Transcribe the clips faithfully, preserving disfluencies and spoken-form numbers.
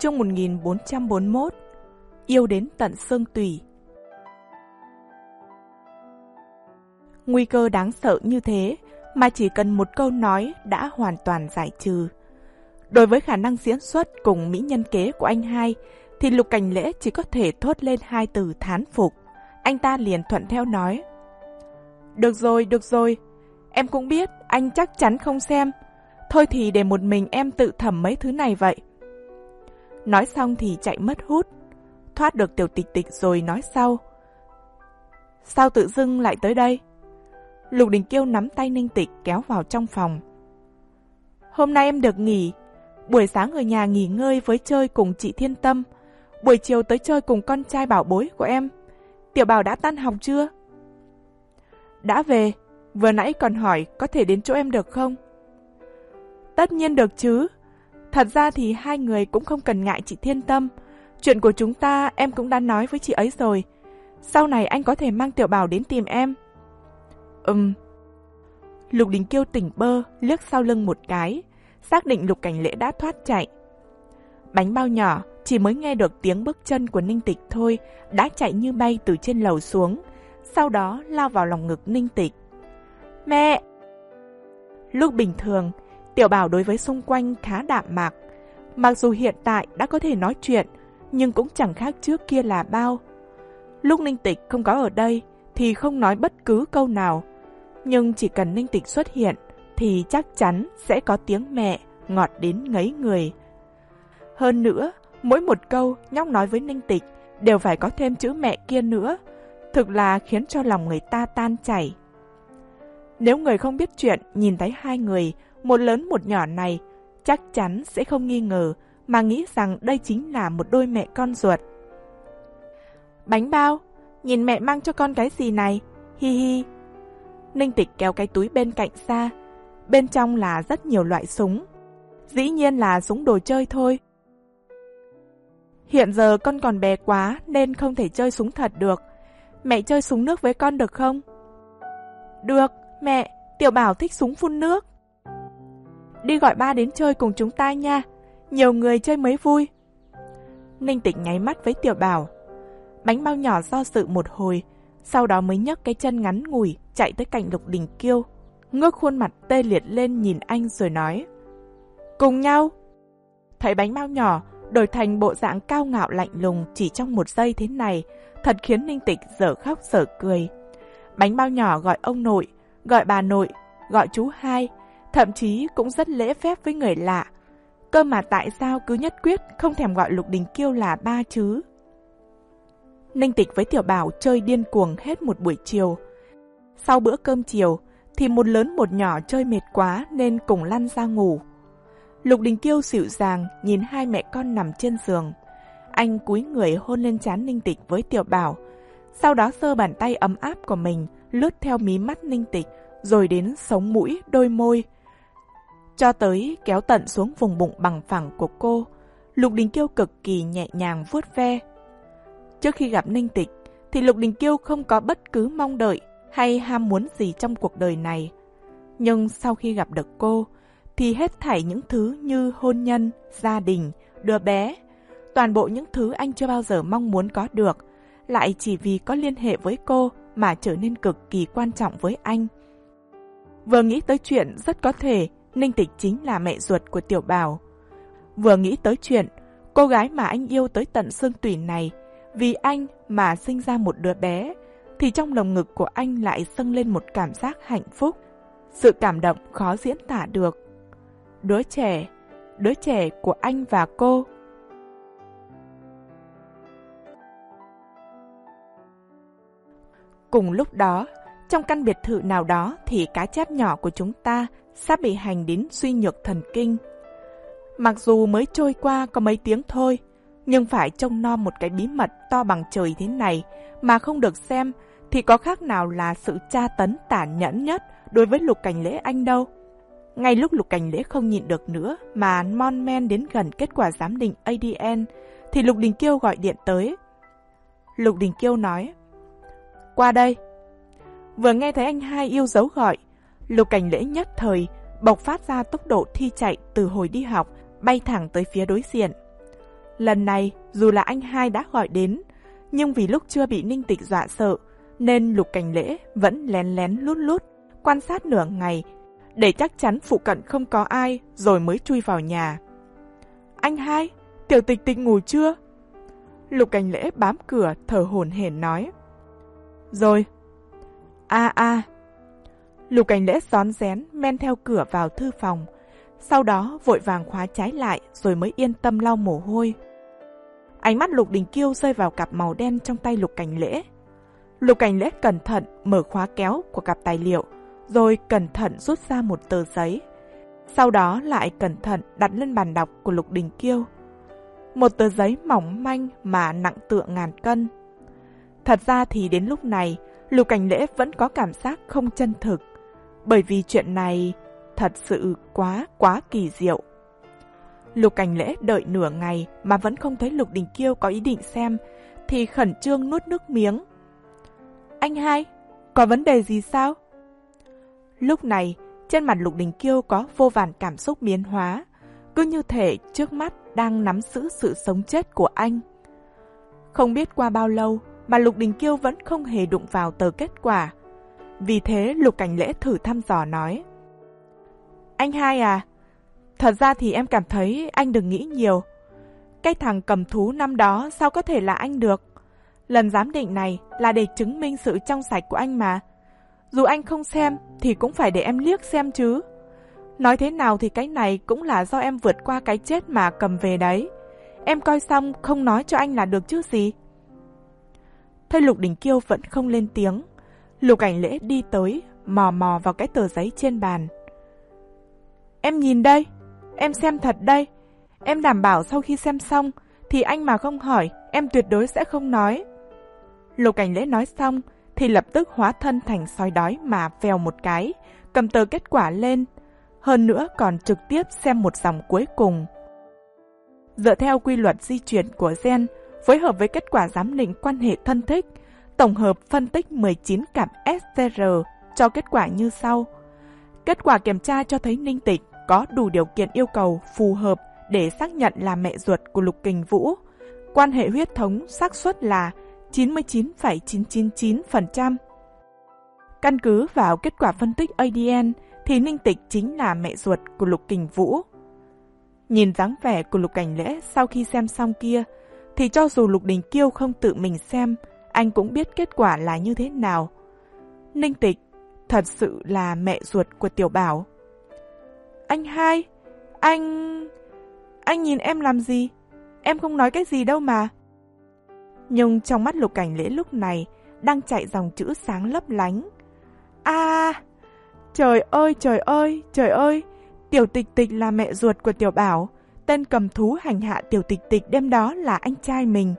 Chương một nghìn bốn trăm bốn mươi mốt. Yêu đến tận xương tủy. Nguy cơ đáng sợ như thế mà chỉ cần một câu nói đã hoàn toàn giải trừ. Đối với khả năng diễn xuất cùng mỹ nhân kế của anh hai thì Lục Cảnh Lễ chỉ có thể thốt lên hai từ thán phục. Anh ta liền thuận theo nói: Được rồi, được rồi, em cũng biết anh chắc chắn không xem. Thôi thì để một mình em tự thẩm mấy thứ này vậy. Nói xong thì chạy mất hút. Thoát được Tiểu Tịch Tịch rồi nói sau: Sao tự dưng lại tới đây? Lục Đình Kiêu nắm tay Ninh Tịch kéo vào trong phòng. Hôm nay em được nghỉ. Buổi sáng ở nhà nghỉ ngơi với chơi cùng chị Thiên Tâm. Buổi chiều tới chơi cùng con trai bảo bối của em. Tiểu Bảo đã tan học chưa? Đã về. Vừa nãy còn hỏi có thể đến chỗ em được không? Tất nhiên được chứ. Thật ra thì hai người cũng không cần ngại chị Thiên Tâm. Chuyện của chúng ta em cũng đã nói với chị ấy rồi. Sau này anh có thể mang Tiểu Bảo đến tìm em. Ừm. Lục Đình Kiêu tỉnh bơ, liếc sau lưng một cái, xác định Lục Cảnh Lễ đã thoát chạy. Bánh bao nhỏ chỉ mới nghe được tiếng bước chân của Ninh Tịch thôi, đã chạy như bay từ trên lầu xuống, sau đó lao vào lòng ngực Ninh Tịch. Mẹ! Lúc bình thường, Tiểu Bảo đối với xung quanh khá đạm mạc. Mặc dù hiện tại đã có thể nói chuyện, nhưng cũng chẳng khác trước kia là bao. Lúc Ninh Tịch không có ở đây thì không nói bất cứ câu nào. Nhưng chỉ cần Ninh Tịch xuất hiện thì chắc chắn sẽ có tiếng mẹ ngọt đến ngấy người. Hơn nữa, mỗi một câu nhóc nói với Ninh Tịch đều phải có thêm chữ mẹ kia nữa. Thực là khiến cho lòng người ta tan chảy. Nếu người không biết chuyện nhìn thấy hai người, một lớn một nhỏ này, chắc chắn sẽ không nghi ngờ mà nghĩ rằng đây chính là một đôi mẹ con ruột. Bánh bao, nhìn mẹ mang cho con cái gì này, hi hi. Ninh Tịch kéo cái túi bên cạnh ra, bên trong là rất nhiều loại súng. Dĩ nhiên là súng đồ chơi thôi. Hiện giờ con còn bé quá nên không thể chơi súng thật được. Mẹ chơi súng nước với con được không? Được, mẹ, Tiểu Bảo thích súng phun nước. Đi gọi ba đến chơi cùng chúng ta nha, nhiều người chơi mới vui. Ninh Tịch nháy mắt với Tiểu Bảo. Bánh bao nhỏ do dự một hồi, sau đó mới nhấc cái chân ngắn ngủi chạy tới cạnh Lục Đình Kiêu, ngước khuôn mặt tê liệt lên nhìn anh rồi nói: Cùng nhau. Thấy bánh bao nhỏ đổi thành bộ dạng cao ngạo lạnh lùng chỉ trong một giây thế này, thật khiến Ninh Tịch dở khóc dở cười. Bánh bao nhỏ gọi ông nội, gọi bà nội, gọi chú hai, thậm chí cũng rất lễ phép với người lạ. Cơ mà tại sao cứ nhất quyết không thèm gọi Lục Đình Kiêu là ba chứ? Ninh Tịch với Tiểu Bảo chơi điên cuồng hết một buổi chiều. Sau bữa cơm chiều thì một lớn một nhỏ chơi mệt quá nên cùng lăn ra ngủ. Lục Đình Kiêu dịu dàng nhìn hai mẹ con nằm trên giường. Anh cúi người hôn lên trán Ninh Tịch với Tiểu Bảo, sau đó giơ bàn tay ấm áp của mình lướt theo mí mắt Ninh Tịch rồi đến sống mũi, đôi môi, cho tới kéo tận xuống vùng bụng bằng phẳng của cô. Lục Đình Kiêu cực kỳ nhẹ nhàng vuốt ve. Trước khi gặp Ninh Tịch thì Lục Đình Kiêu không có bất cứ mong đợi hay ham muốn gì trong cuộc đời này. Nhưng sau khi gặp được cô thì hết thảy những thứ như hôn nhân, gia đình, đứa bé, toàn bộ những thứ anh chưa bao giờ mong muốn có được, lại chỉ vì có liên hệ với cô mà trở nên cực kỳ quan trọng với anh. Vừa nghĩ tới chuyện rất có thể Ninh Tịch chính là mẹ ruột của Tiểu Bảo, vừa nghĩ tới chuyện cô gái mà anh yêu tới tận xương tủy này vì anh mà sinh ra một đứa bé, thì trong lồng ngực của anh lại dâng lên một cảm giác hạnh phúc, sự cảm động khó diễn tả được. Đứa trẻ, đứa trẻ của anh và cô. Cùng lúc đó, trong căn biệt thự nào đó thì cá chép nhỏ của chúng ta sắp bị hành đến suy nhược thần kinh. Mặc dù mới trôi qua có mấy tiếng thôi, nhưng phải trông nom một cái bí mật to bằng trời thế này mà không được xem thì có khác nào là sự tra tấn tàn nhẫn nhất đối với Lục Cảnh Lễ anh đâu. Ngay lúc Lục Cảnh Lễ không nhịn được nữa mà mon men đến gần kết quả giám định a đê en thì Lục Đình Kiêu gọi điện tới. Lục Đình Kiêu nói: Qua đây. Vừa nghe thấy anh hai yêu dấu gọi, Lục Cảnh Lễ nhất thời bộc phát ra tốc độ thi chạy từ hồi đi học, bay thẳng tới phía đối diện. Lần này, dù là anh hai đã gọi đến, nhưng vì lúc chưa bị Ninh Tịch dọa sợ, nên Lục Cảnh Lễ vẫn lén lén lút lút, quan sát nửa ngày, để chắc chắn phụ cận không có ai, rồi mới chui vào nhà. Anh hai, Tiểu Tịch Tịch ngủ chưa? Lục Cảnh Lễ bám cửa, thở hổn hển nói. Rồi. A a. Lục Cảnh Lễ rón rén men theo cửa vào thư phòng, sau đó vội vàng khóa trái lại rồi mới yên tâm lau mồ hôi. Ánh mắt Lục Đình Kiêu rơi vào cặp màu đen trong tay Lục Cảnh Lễ. Lục Cảnh Lễ cẩn thận mở khóa kéo của cặp tài liệu, rồi cẩn thận rút ra một tờ giấy. Sau đó lại cẩn thận đặt lên bàn đọc của Lục Đình Kiêu. Một tờ giấy mỏng manh mà nặng tựa ngàn cân. Thật ra thì đến lúc này, Lục Cảnh Lễ vẫn có cảm giác không chân thực, bởi vì chuyện này thật sự quá quá kỳ diệu. Lục Cảnh Lễ đợi nửa ngày mà vẫn không thấy Lục Đình Kiêu có ý định xem, thì khẩn trương nuốt nước miếng. Anh hai, có vấn đề gì sao? Lúc này, trên mặt Lục Đình Kiêu có vô vàn cảm xúc biến hóa, cứ như thể trước mắt đang nắm giữ sự sống chết của anh. Không biết qua bao lâu mà Lục Đình Kiêu vẫn không hề đụng vào tờ kết quả. Vì thế Lục Cảnh Lễ thử thăm dò nói. Anh hai à, thật ra thì em cảm thấy anh đừng nghĩ nhiều. Cái thằng cầm thú năm đó sao có thể là anh được? Lần giám định này là để chứng minh sự trong sạch của anh mà. Dù anh không xem thì cũng phải để em liếc xem chứ. Nói thế nào thì cái này cũng là do em vượt qua cái chết mà cầm về đấy. Em coi xong không nói cho anh là được chứ gì. Thấy Lục Đình Kiêu vẫn không lên tiếng, Lục Cảnh Lễ đi tới, mò mò vào cái tờ giấy trên bàn. Em nhìn đây, em xem thật đây. Em đảm bảo sau khi xem xong thì anh mà không hỏi, em tuyệt đối sẽ không nói. Lục Cảnh Lễ nói xong thì lập tức hóa thân thành sói đói mà vèo một cái, cầm tờ kết quả lên. Hơn nữa còn trực tiếp xem một dòng cuối cùng. Dựa theo quy luật di chuyển của gen, phối hợp với kết quả giám định quan hệ thân thích, tổng hợp phân tích mười chín cặp ét tê rờ cho kết quả như sau. Kết quả kiểm tra cho thấy Ninh Tịch có đủ điều kiện yêu cầu phù hợp để xác nhận là mẹ ruột của Lục Kình Vũ. Quan hệ huyết thống xác suất là chín mươi chín phẩy chín chín chín phần trăm. Căn cứ vào kết quả phân tích a đê en thì Ninh Tịch chính là mẹ ruột của Lục Kình Vũ. Nhìn dáng vẻ của Lục Cảnh Lễ sau khi xem xong kia, thì cho dù Lục Đình Kiêu không tự mình xem, anh cũng biết kết quả là như thế nào. Ninh Tịch thật sự là mẹ ruột của Tiểu Bảo. Anh hai, anh... Anh nhìn em làm gì? Em không nói cái gì đâu mà. Nhưng trong mắt Lục Cảnh Lễ lúc này đang chạy dòng chữ sáng lấp lánh. À, trời ơi, trời ơi, trời ơi, Tiểu Tịch Tịch là mẹ ruột của Tiểu Bảo. Tên cầm thú hành hạ Tiểu Tịch Tịch đêm đó là anh trai mình.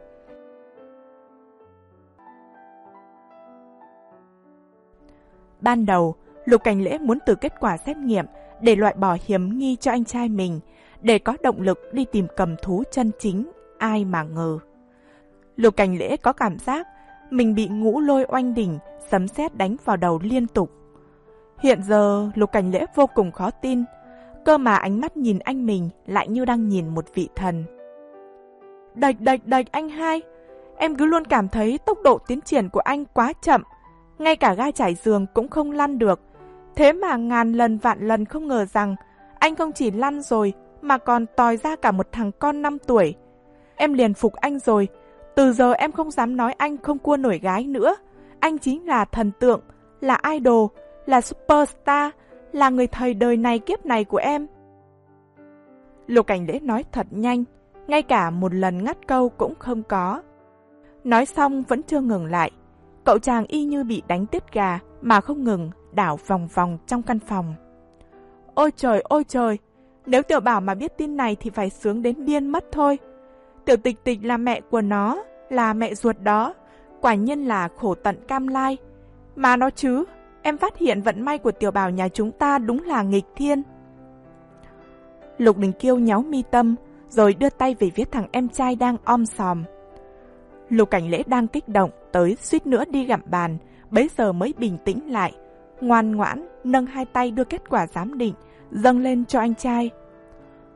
Ban đầu, Lục Cảnh Lễ muốn từ kết quả xét nghiệm để loại bỏ hiểm nghi cho anh trai mình, để có động lực đi tìm cầm thú chân chính, ai mà ngờ. Lục Cảnh Lễ có cảm giác mình bị ngũ lôi oanh đỉnh, sấm sét đánh vào đầu liên tục. Hiện giờ Lục Cảnh Lễ vô cùng khó tin, cơ mà ánh mắt nhìn anh mình lại như đang nhìn một vị thần. Đạch đạch đạch anh hai, em cứ luôn cảm thấy tốc độ tiến triển của anh quá chậm, ngay cả ga trải giường cũng không lăn được. Thế mà ngàn lần vạn lần không ngờ rằng anh không chỉ lăn rồi mà còn tòi ra cả một thằng con năm tuổi. Em liền phục anh rồi, từ giờ em không dám nói anh không cua nổi gái nữa. Anh chính là thần tượng, là idol, là superstar, là người thầy đời này kiếp này của em. Lục Cảnh Lễ nói thật nhanh, ngay cả một lần ngắt câu cũng không có. Nói xong vẫn chưa ngừng lại, cậu chàng y như bị đánh tiết gà mà không ngừng đảo vòng vòng trong căn phòng. Ôi trời, ôi trời, nếu Tiểu Bảo mà biết tin này thì phải sướng đến điên mất thôi. Tiểu Tịch Tịch là mẹ của nó, là mẹ ruột đó, quả nhiên là khổ tận cam lai. Mà nó chứ, em phát hiện vận may của Tiểu Bảo nhà chúng ta đúng là nghịch thiên. Lục Đình Kiêu nháu mi tâm, rồi đưa tay về phía thằng em trai đang om sòm. Lục Cảnh Lễ đang kích động tới suýt nữa đi gặm bàn, bấy giờ mới bình tĩnh lại, ngoan ngoãn nâng hai tay đưa kết quả giám định dâng lên cho anh trai.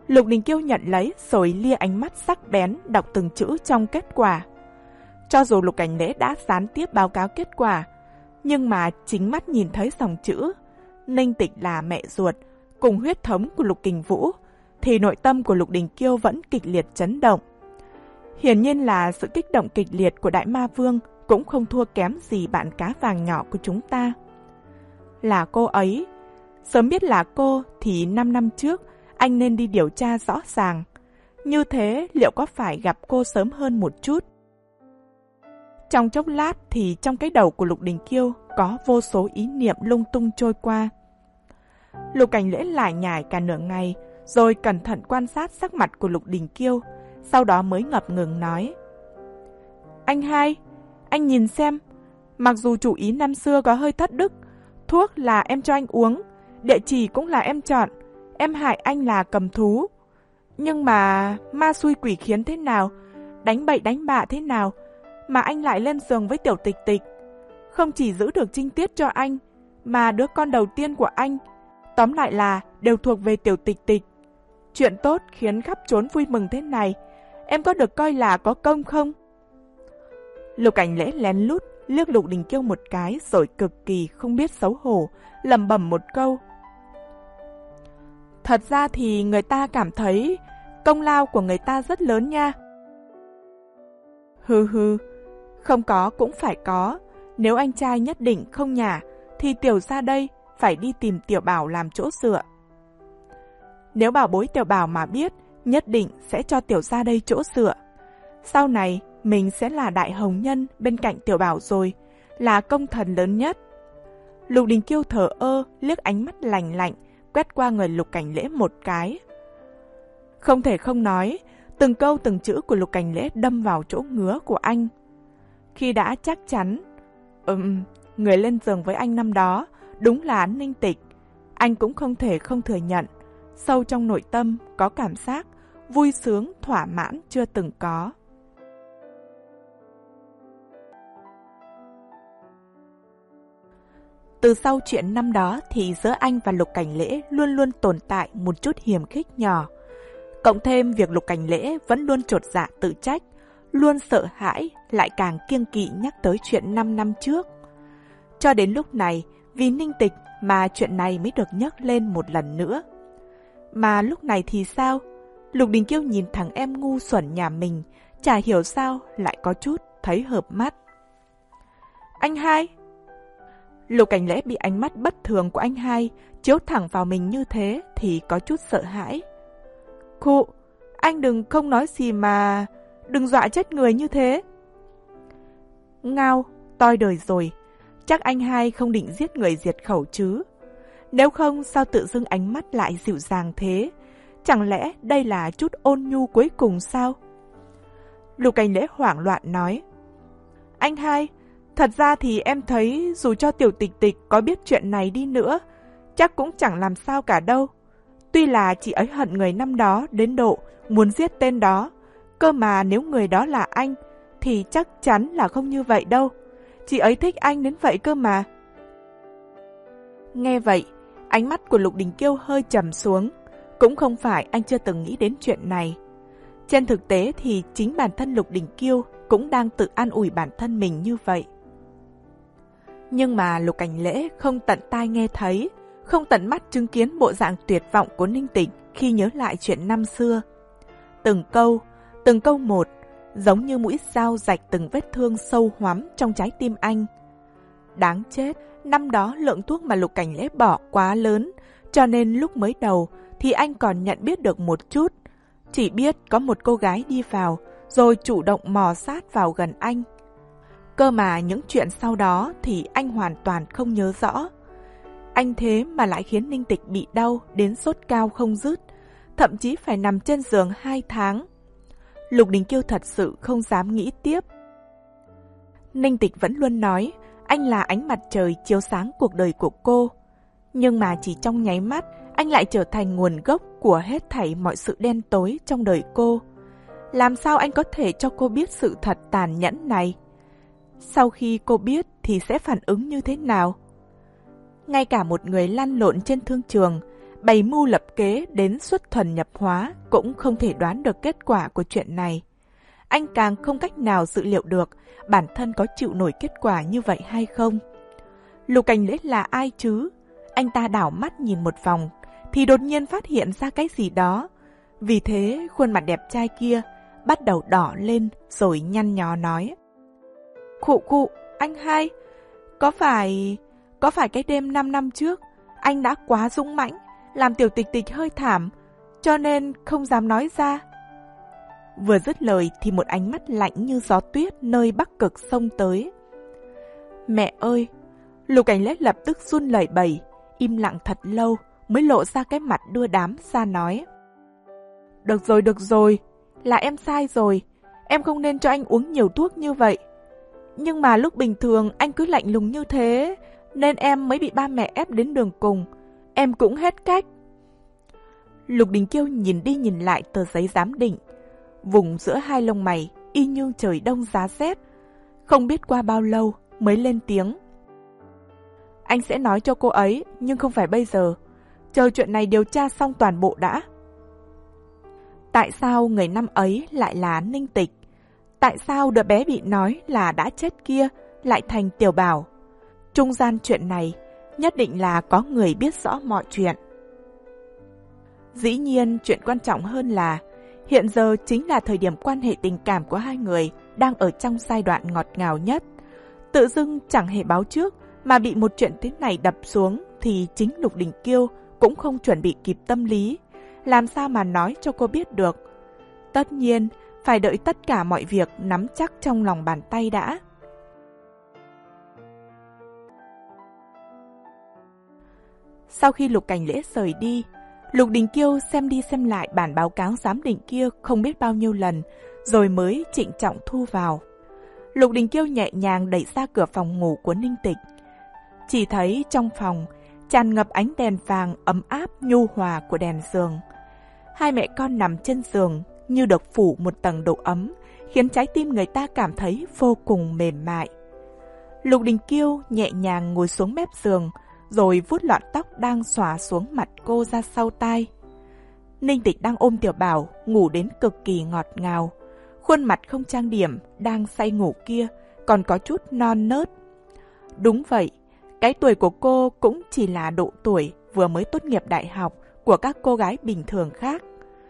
Lục Đình Kiêu nhận lấy rồi lia ánh mắt sắc bén đọc từng chữ trong kết quả. Cho dù Lục Cảnh Lễ đã gián tiếp báo cáo kết quả, nhưng mà chính mắt nhìn thấy dòng chữ Ninh Tịch là mẹ ruột cùng huyết thống của Lục Kình Vũ, thì nội tâm của Lục Đình Kiêu vẫn kịch liệt chấn động. Hiển nhiên là sự kích động kịch liệt của Đại Ma Vương cũng không thua kém gì bạn cá vàng nhỏ của chúng ta. Là cô ấy. Sớm biết là cô thì năm năm trước anh nên đi điều tra rõ ràng. Như thế liệu có phải gặp cô sớm hơn một chút? Trong chốc lát thì trong cái đầu của Lục Đình Kiêu có vô số ý niệm lung tung trôi qua. Lục Cảnh Lễ lải nhải cả nửa ngày, rồi cẩn thận quan sát sắc mặt của Lục Đình Kiêu, sau đó mới ngập ngừng nói. Anh hai, anh nhìn xem, mặc dù chủ ý năm xưa có hơi thất đức, thuốc là em cho anh uống, địa chỉ cũng là em chọn, em hại anh là cầm thú. Nhưng mà ma xui quỷ khiến thế nào, đánh bậy đánh bạ thế nào, mà anh lại lên giường với Tiểu Tịch Tịch. Không chỉ giữ được trinh tiết cho anh, mà đứa con đầu tiên của anh, tóm lại là đều thuộc về Tiểu Tịch Tịch. Chuyện tốt khiến khắp trốn vui mừng thế này, em có được coi là có công không? Lục Cảnh Lễ lén lút liếc Lục Đình Kiêu một cái rồi cực kỳ không biết xấu hổ, lẩm bẩm một câu. Thật ra thì người ta cảm thấy công lao của người ta rất lớn nha. Hừ hừ, không có cũng phải có. Nếu anh trai nhất định không nhả, thì Tiểu ra đây phải đi tìm Tiểu Bảo làm chỗ dựa. Nếu bảo bối Tiểu Bảo mà biết, nhất định sẽ cho Tiểu ra đây chỗ dựa. Sau này, mình sẽ là đại hồng nhân bên cạnh Tiểu Bảo rồi, là công thần lớn nhất. Lục Đình Kiêu thở ơ, liếc ánh mắt lạnh lạnh, quét qua người Lục Cảnh Lễ một cái. Không thể không nói, từng câu từng chữ của Lục Cảnh Lễ đâm vào chỗ ngứa của anh. Khi đã chắc chắn, ừm, người lên giường với anh năm đó đúng là Ninh Tịch, anh cũng không thể không thừa nhận, sâu trong nội tâm có cảm giác vui sướng thỏa mãn chưa từng có. Từ sau chuyện năm đó thì giữa anh và Lục Cảnh Lễ luôn luôn tồn tại một chút hiềm khích nhỏ. Cộng thêm việc Lục Cảnh Lễ vẫn luôn chột dạ tự trách, luôn sợ hãi, lại càng kiêng kỵ nhắc tới chuyện năm năm trước. Cho đến lúc này, vì Ninh Tịch mà chuyện này mới được nhắc lên một lần nữa. Mà lúc này thì sao? Lục Đình Kiêu nhìn thằng em ngu xuẩn nhà mình, chả hiểu sao lại có chút thấy hợp mắt. Anh hai! Lục Cảnh Lễ bị ánh mắt bất thường của anh hai chiếu thẳng vào mình như thế thì có chút sợ hãi. Khụ, anh đừng không nói gì mà, đừng dọa chết người như thế. Ngao, toi đời rồi, chắc anh hai không định giết người diệt khẩu chứ. Nếu không sao tự dưng ánh mắt lại dịu dàng thế, chẳng lẽ đây là chút ôn nhu cuối cùng sao? Lục Cảnh Lễ hoảng loạn nói. Anh hai, thật ra thì em thấy dù cho Tiểu Tịch Tịch có biết chuyện này đi nữa, chắc cũng chẳng làm sao cả đâu. Tuy là chị ấy hận người năm đó đến độ muốn giết tên đó, cơ mà nếu người đó là anh, thì chắc chắn là không như vậy đâu. Chị ấy thích anh đến vậy cơ mà. Nghe vậy, ánh mắt của Lục Đình Kiêu hơi trầm xuống. Cũng không phải anh chưa từng nghĩ đến chuyện này. Trên thực tế thì chính bản thân Lục Đình Kiêu cũng đang tự an ủi bản thân mình như vậy. Nhưng mà Lục Cảnh Lễ không tận tai nghe thấy, không tận mắt chứng kiến bộ dạng tuyệt vọng của Ninh Tịch khi nhớ lại chuyện năm xưa. Từng câu, từng câu một, giống như mũi dao rạch từng vết thương sâu hoắm trong trái tim anh. Đáng chết, năm đó lượng thuốc mà Lục Cảnh Lễ bỏ quá lớn, cho nên lúc mới đầu thì anh còn nhận biết được một chút. Chỉ biết có một cô gái đi vào, rồi chủ động mò sát vào gần anh. Cơ mà những chuyện sau đó thì anh hoàn toàn không nhớ rõ. Anh thế mà lại khiến Ninh Tịch bị đau đến sốt cao không dứt, thậm chí phải nằm trên giường hai tháng. Lục Đình Kiêu thật sự không dám nghĩ tiếp. Ninh Tịch vẫn luôn nói anh là ánh mặt trời chiếu sáng cuộc đời của cô. Nhưng mà chỉ trong nháy mắt, anh lại trở thành nguồn gốc của hết thảy mọi sự đen tối trong đời cô. Làm sao anh có thể cho cô biết sự thật tàn nhẫn này? Sau khi cô biết thì sẽ phản ứng như thế nào? Ngay cả một người lăn lộn trên thương trường, bày mưu lập kế đến xuất thuần nhập hóa cũng không thể đoán được kết quả của chuyện này. Anh càng không cách nào dự liệu được bản thân có chịu nổi kết quả như vậy hay không. Lục Cảnh Lễ là ai chứ? Anh ta đảo mắt nhìn một vòng, thì đột nhiên phát hiện ra cái gì đó. Vì thế, khuôn mặt đẹp trai kia bắt đầu đỏ lên rồi nhăn nhó nói. Khụ khụ, anh hai, có phải... có phải cái đêm năm năm trước, anh đã quá dũng mãnh, làm tiểu tịch tịch hơi thảm, cho nên không dám nói ra. Vừa dứt lời thì một ánh mắt lạnh như gió tuyết nơi Bắc Cực xông tới. Mẹ ơi! Lục Cảnh Lễ lập tức run lẩy bẩy, im lặng thật lâu mới lộ ra cái mặt đưa đám ra nói. Được rồi, được rồi, là em sai rồi, em không nên cho anh uống nhiều thuốc như vậy. Nhưng mà lúc bình thường anh cứ lạnh lùng như thế, nên em mới bị ba mẹ ép đến đường cùng, em cũng hết cách. Lục Đình Kiêu nhìn đi nhìn lại tờ giấy giám định, vùng giữa hai lông mày y như trời đông giá rét. Không biết qua bao lâu mới lên tiếng. Anh sẽ nói cho cô ấy, nhưng không phải bây giờ. Chờ chuyện này điều tra xong toàn bộ đã. Tại sao người năm ấy lại là Ninh Tịch? Tại sao đứa bé bị nói là đã chết kia lại thành Tiểu Bảo? Trung gian chuyện này nhất định là có người biết rõ mọi chuyện. Dĩ nhiên chuyện quan trọng hơn là hiện giờ chính là thời điểm quan hệ tình cảm của hai người đang ở trong giai đoạn ngọt ngào nhất. Tự dưng chẳng hề báo trước mà bị một chuyện thế này đập xuống thì chính Lục Đình Kiêu cũng không chuẩn bị kịp tâm lý. Làm sao mà nói cho cô biết được? Tất nhiên, phải đợi tất cả mọi việc nắm chắc trong lòng bàn tay đã. Sau khi Lục Cảnh Lễ rời đi, Lục Đình Kiêu xem đi xem lại bản báo cáo giám định kia không biết bao nhiêu lần, rồi mới trịnh trọng thu vào. Lục Đình Kiêu nhẹ nhàng đẩy ra cửa phòng ngủ của Ninh Tịch. Chỉ thấy trong phòng tràn ngập ánh đèn vàng ấm áp nhu hòa của đèn giường. Hai mẹ con nằm trên giường như được phủ một tầng độ ấm, khiến trái tim người ta cảm thấy vô cùng mềm mại. Lục Đình Kiêu nhẹ nhàng ngồi xuống mép giường, rồi vuốt lọn tóc đang xõa xuống mặt cô ra sau tai. Ninh Tịch đang ôm Tiểu Bảo, ngủ đến cực kỳ ngọt ngào. Khuôn mặt không trang điểm, đang say ngủ kia, còn có chút non nớt. Đúng vậy, cái tuổi của cô cũng chỉ là độ tuổi vừa mới tốt nghiệp đại học của các cô gái bình thường khác.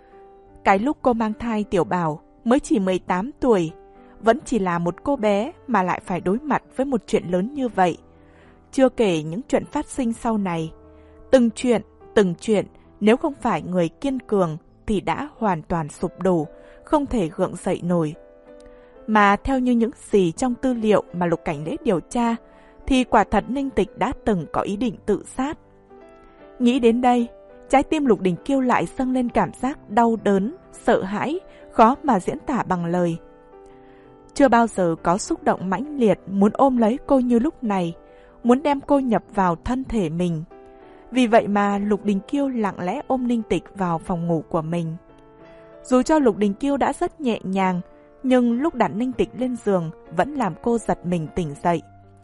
Cái lúc cô mang thai Tiểu Bảo mới chỉ mười tám tuổi, vẫn chỉ là một cô bé mà lại phải đối mặt với một chuyện lớn như vậy. Chưa kể những chuyện phát sinh sau này. Từng chuyện, từng chuyện, nếu không phải người kiên cường thì đã hoàn toàn sụp đổ, không thể gượng dậy nổi. Mà theo như những gì trong tư liệu mà Lục Cảnh Lễ điều tra, thì quả thật Ninh Tịch đã từng có ý định tự sát. Nghĩ đến đây, trái tim Lục Đình Kiêu lại dâng lên cảm giác đau đớn, sợ hãi, khó mà diễn tả bằng lời. Chưa bao giờ có xúc động mãnh liệt muốn ôm lấy cô như lúc này, muốn đem cô nhập vào thân thể mình. Vì vậy mà Lục Đình Kiêu lặng lẽ ôm Ninh Tịch vào phòng ngủ của mình. Dù cho Lục Đình Kiêu đã rất nhẹ nhàng, nhưng lúc đặt Ninh Tịch lên giường vẫn làm cô giật mình tỉnh dậy.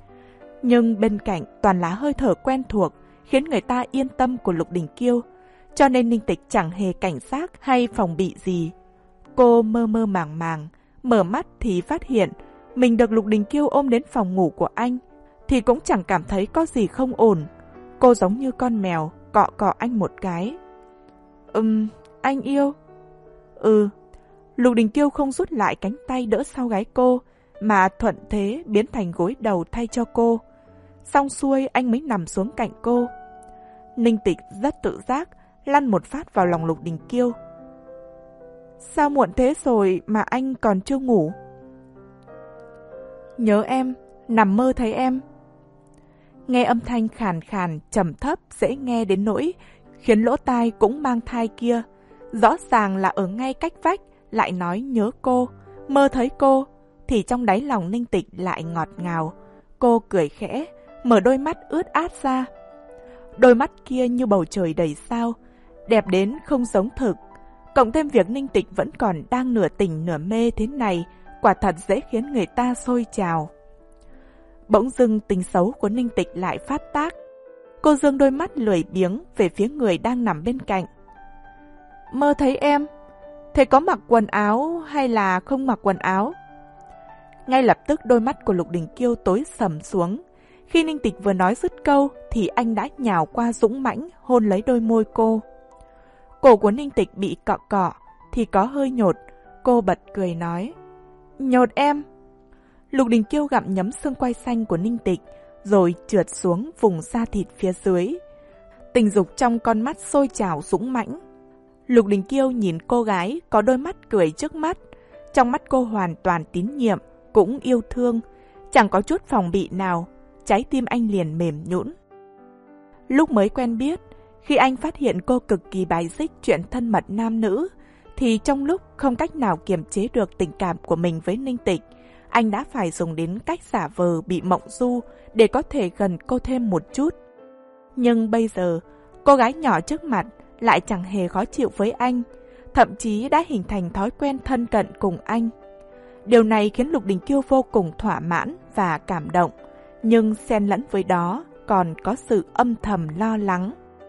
Nhưng bên cạnh toàn là hơi thở quen thuộc, khiến người ta yên tâm của Lục Đình Kiêu, cho nên Ninh Tịch chẳng hề cảnh giác hay phòng bị gì. Cô mơ mơ màng màng, mở mắt thì phát hiện mình được Lục Đình Kiêu ôm đến phòng ngủ của anh, thì cũng chẳng cảm thấy có gì không ổn. Cô giống như con mèo, cọ cọ anh một cái. Ừm, anh yêu. Ừ. Lục Đình Kiêu không rút lại cánh tay đỡ sau gáy cô, mà thuận thế biến thành gối đầu thay cho cô. Xong xuôi anh mới nằm xuống cạnh cô. Ninh Tịch rất tự giác, lăn một phát vào lòng Lục Đình Kiêu. Sao muộn thế rồi mà anh còn chưa ngủ? Nhớ em, nằm mơ thấy em. Nghe âm thanh khàn khàn, trầm thấp, dễ nghe đến nỗi khiến lỗ tai cũng mang thai kia. Rõ ràng là ở ngay cách vách, lại nói nhớ cô, mơ thấy cô, thì trong đáy lòng Ninh Tịch lại ngọt ngào. Cô cười khẽ, mở đôi mắt ướt át ra. Đôi mắt kia như bầu trời đầy sao, đẹp đến không giống thực. Cộng thêm việc Ninh Tịch vẫn còn đang nửa tỉnh nửa mê thế này, quả thật dễ khiến người ta sôi trào. Bỗng dưng tình xấu của Ninh Tịch lại phát tác. Cô dương đôi mắt lười biếng về phía người đang nằm bên cạnh. Mơ thấy em, thế có mặc quần áo hay là không mặc quần áo? Ngay lập tức đôi mắt của Lục Đình Kiêu tối sầm xuống. Khi Ninh Tịch vừa nói dứt câu thì anh đã nhào qua dũng mãnh hôn lấy đôi môi cô. Cổ của Ninh Tịch bị cọ cọ thì có hơi nhột. Cô bật cười nói, nhột em. Lục Đình Kiêu gặm nhấm xương quai xanh của Ninh Tịch rồi trượt xuống vùng da thịt phía dưới. Tình dục trong con mắt sôi trào dũng mãnh. Lục Đình Kiêu nhìn cô gái có đôi mắt cười trước mắt. Trong mắt cô hoàn toàn tín nhiệm, cũng yêu thương, chẳng có chút phòng bị nào. Trái tim anh liền mềm nhũn. Lúc mới quen biết, khi anh phát hiện cô cực kỳ bài xích chuyện thân mật nam nữ, thì trong lúc không cách nào kiềm chế được tình cảm của mình với Ninh Tịch, anh đã phải dùng đến cách giả vờ bị mộng du để có thể gần cô thêm một chút. Nhưng bây giờ, cô gái nhỏ trước mặt lại chẳng hề khó chịu với anh, thậm chí đã hình thành thói quen thân cận cùng anh. Điều này khiến Lục Đình Kiêu vô cùng thỏa mãn và cảm động, nhưng xen lẫn với đó còn có sự âm thầm lo lắng.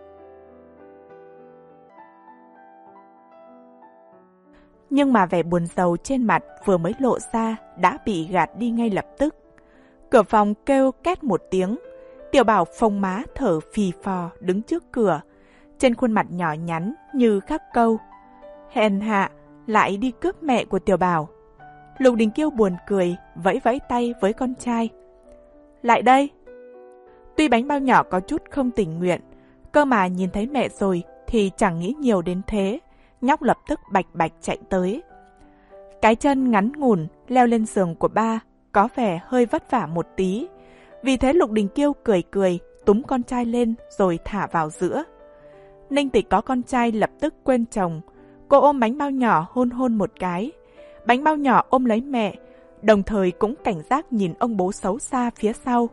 Nhưng mà vẻ buồn rầu trên mặt vừa mới lộ ra đã bị gạt đi ngay lập tức. Cửa phòng kêu két một tiếng, Tiểu Bảo phồng má thở phì phò đứng trước cửa, trên khuôn mặt nhỏ nhắn như khắc câu, hèn hạ lại đi cướp mẹ của Tiểu Bảo. Lục Đình Kiêu buồn cười, vẫy vẫy tay với con trai. Lại đây. Tuy bánh bao nhỏ có chút không tình nguyện, cơ mà nhìn thấy mẹ rồi thì chẳng nghĩ nhiều đến thế, nhóc lập tức bạch bạch chạy tới. Cái chân ngắn ngủn leo lên giường của ba có vẻ hơi vất vả một tí, vì thế Lục Đình Kiêu cười cười túm con trai lên rồi thả vào giữa. Ninh Tịch có con trai lập tức quên chồng, cô ôm bánh bao nhỏ hôn hôn một cái. Bánh bao nhỏ ôm lấy mẹ, đồng thời cũng cảnh giác nhìn ông bố xấu xa phía sau.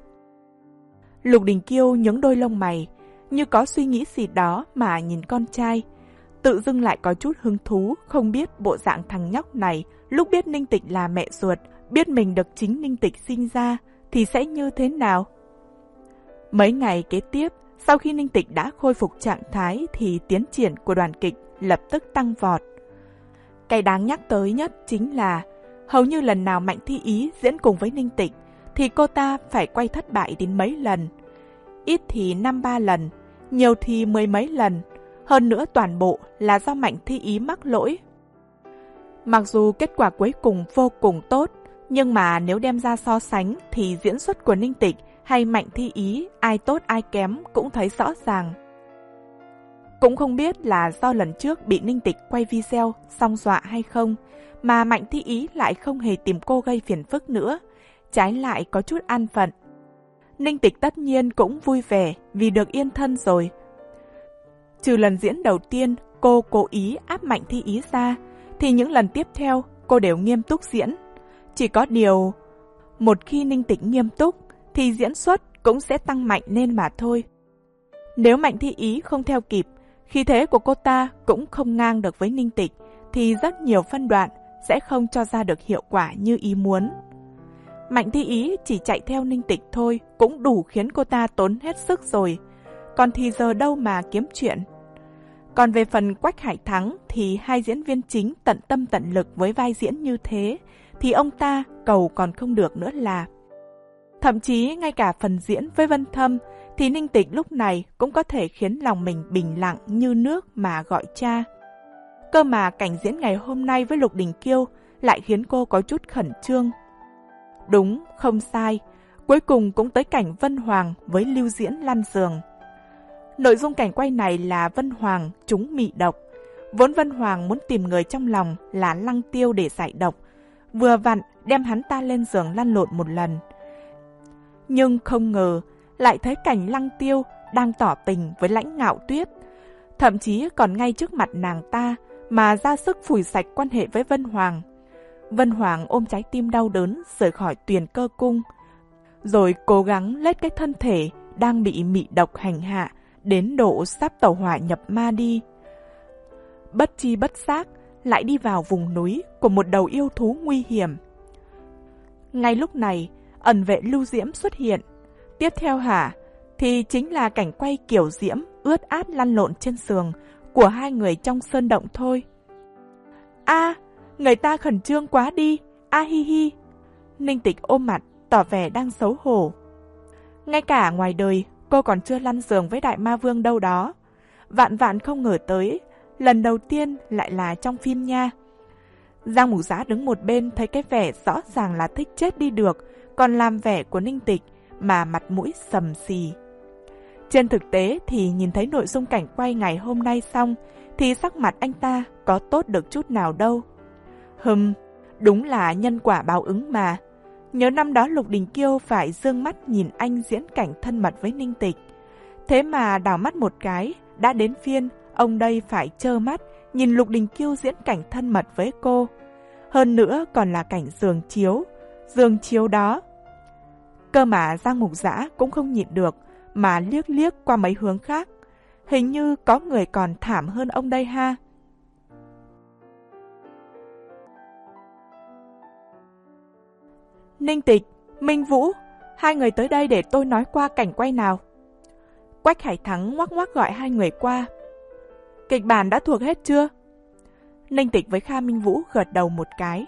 Lục Đình Kiêu nhướng đôi lông mày, như có suy nghĩ gì đó mà nhìn con trai. Tự dưng lại có chút hứng thú, không biết bộ dạng thằng nhóc này lúc biết Ninh Tịch là mẹ ruột, biết mình được chính Ninh Tịch sinh ra, thì sẽ như thế nào? Mấy ngày kế tiếp, sau khi Ninh Tịch đã khôi phục trạng thái thì tiến triển của đoàn kịch lập tức tăng vọt. Cái đáng nhắc tới nhất chính là hầu như lần nào Mạnh Thi Ý diễn cùng với Ninh Tịch thì cô ta phải quay thất bại đến mấy lần. Ít thì năm ba lần, nhiều thì mười mấy lần. Hơn nữa toàn bộ là do Mạnh Thi Ý mắc lỗi. Mặc dù kết quả cuối cùng vô cùng tốt, nhưng mà nếu đem ra so sánh thì diễn xuất của Ninh Tịch hay Mạnh Thi Ý ai tốt ai kém cũng thấy rõ ràng. Cũng không biết là do lần trước bị Ninh Tịch quay video xong dọa hay không, mà Mạnh Thi Ý lại không hề tìm cô gây phiền phức nữa, trái lại có chút an phận. Ninh Tịch tất nhiên cũng vui vẻ vì được yên thân rồi. Trừ lần diễn đầu tiên cô cố ý áp Mạnh Thi Ý ra, thì những lần tiếp theo cô đều nghiêm túc diễn. Chỉ có điều, một khi Ninh Tịch nghiêm túc thì diễn xuất cũng sẽ tăng mạnh lên mà thôi. Nếu Mạnh Thi Ý không theo kịp, khí thế của cô ta cũng không ngang được với Ninh Tịch, thì rất nhiều phân đoạn sẽ không cho ra được hiệu quả như ý muốn. Mạnh Thi Ý chỉ chạy theo Ninh Tịch thôi cũng đủ khiến cô ta tốn hết sức rồi, còn thì giờ đâu mà kiếm chuyện. Còn về phần Quách Hải Thắng thì hai diễn viên chính tận tâm tận lực với vai diễn như thế, thì ông ta cầu còn không được nữa là. Thậm chí ngay cả phần diễn với Vân Thâm thì Ninh Tịch lúc này cũng có thể khiến lòng mình bình lặng như nước mà gọi cha. Cơ mà cảnh diễn ngày hôm nay với Lục Đình Kiêu lại khiến cô có chút khẩn trương. Đúng, không sai, cuối cùng cũng tới cảnh Vân Hoàng với Lưu Diễn lăn giường. Nội dung cảnh quay này là Vân Hoàng trúng mị độc. Vốn Vân Hoàng muốn tìm người trong lòng là Lăng Tiêu để giải độc, vừa vặn đem hắn ta lên giường lăn lộn một lần. Nhưng không ngờ lại thấy cảnh Lăng Tiêu đang tỏ tình với Lãnh Ngạo Tuyết, thậm chí còn ngay trước mặt nàng ta mà ra sức phủi sạch quan hệ với Vân Hoàng. Vân Hoàng ôm trái tim đau đớn rời khỏi Tuyền Cơ Cung, rồi cố gắng lết cái thân thể đang bị mị độc hành hạ đến độ sắp tẩu hỏa nhập ma đi. Bất chi bất giác lại đi vào vùng núi của một đầu yêu thú nguy hiểm. Ngay lúc này, ẩn vệ Lưu Diễm xuất hiện. Tiếp theo hả, thì chính là cảnh quay kiểu diễm, ướt át lăn lộn trên giường của hai người trong sơn động thôi. A, người ta khẩn trương quá đi, a hi hi. Ninh Tịch ôm mặt, tỏ vẻ đang xấu hổ. Ngay cả ngoài đời, cô còn chưa lăn giường với đại ma vương đâu đó. Vạn vạn không ngờ tới, lần đầu tiên lại là trong phim nha. Giang Mục Giã đứng một bên thấy cái vẻ rõ ràng là thích chết đi được, còn làm vẻ của Ninh Tịch mà mặt mũi sầm xì. Trên thực tế thì nhìn thấy nội dung cảnh quay ngày hôm nay xong, thì sắc mặt anh ta có tốt được chút nào đâu. Hừm, đúng là nhân quả báo ứng mà. Nhớ năm đó Lục Đình Kiêu phải dương mắt nhìn anh diễn cảnh thân mật với Ninh Tịch. Thế mà đảo mắt một cái, đã đến phiên ông đây phải trơ mắt nhìn Lục Đình Kiêu diễn cảnh thân mật với cô. Hơn nữa còn là cảnh giường chiếu. Giường chiếu đó. Cơ mà Giang Mục Giã cũng không nhịn được, mà liếc liếc qua mấy hướng khác. Hình như có người còn thảm hơn ông đây ha. Ninh Tịch, Minh Vũ, hai người tới đây để tôi nói qua cảnh quay nào. Quách Hải Thắng ngoắc ngoắc gọi hai người qua. Kịch bản đã thuộc hết chưa? Ninh Tịch với Kha Minh Vũ gật đầu một cái.